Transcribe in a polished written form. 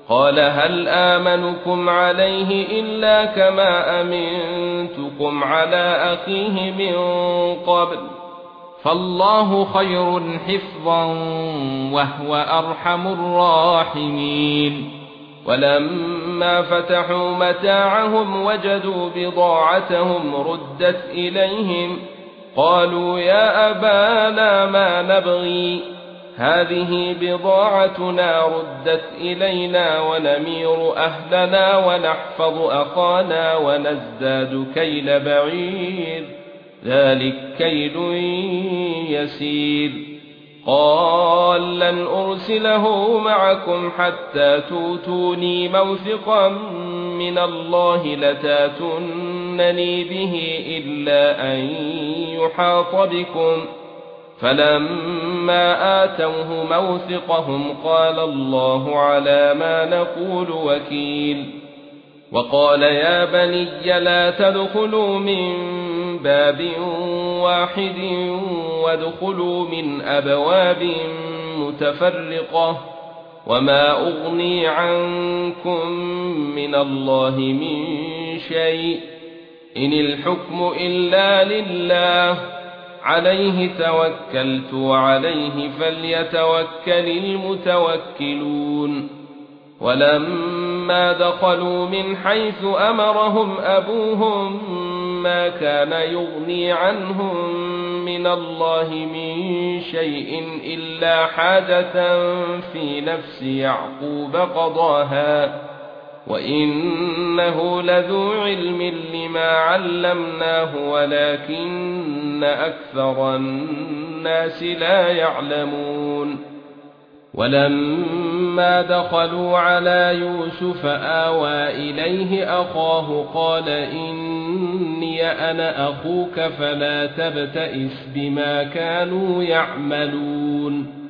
قال هل آمنكم عليه إلا كما أمنتكم على أخيه من قبل فالله خير حفظا وهو أرحم الراحمين ولما فتحوا متاعهم وجدوا بضاعتهم ردت إليهم قالوا يا أبانا ما نبغي هذه بضاعتنا ردت إلينا ونمير أهلنا ونحفظ أخانا ونزداد كيل بعير ذلك كيل يسير قال لن أرسله معكم حتى توتوني موثقا من الله لتاتونني به إلا أن يحاط بكم فلما آتوه موثقهم قال الله على ما نقول وكيل وقال يا بني لا تدخلوا من باب واحد وادخلوا من أبواب متفرقة وما أغني عنكم من الله من شيء إن الحكم إلا لله عليه توكلت وعليه فليتوكل المتوكلون ولما دخلوا من حيث أمرهم أبوهم ما كان يغني عنهم من الله من شيء إلا حاجة في نفس يعقوب قضاها وإنه لذو علم لما علمناه ولكن أكثر الناس لا يعلمون ولما دخلوا على يوسف آوى إليه أخاه قال إني أنا أخوك فلا تبتئس بما كانوا يعملون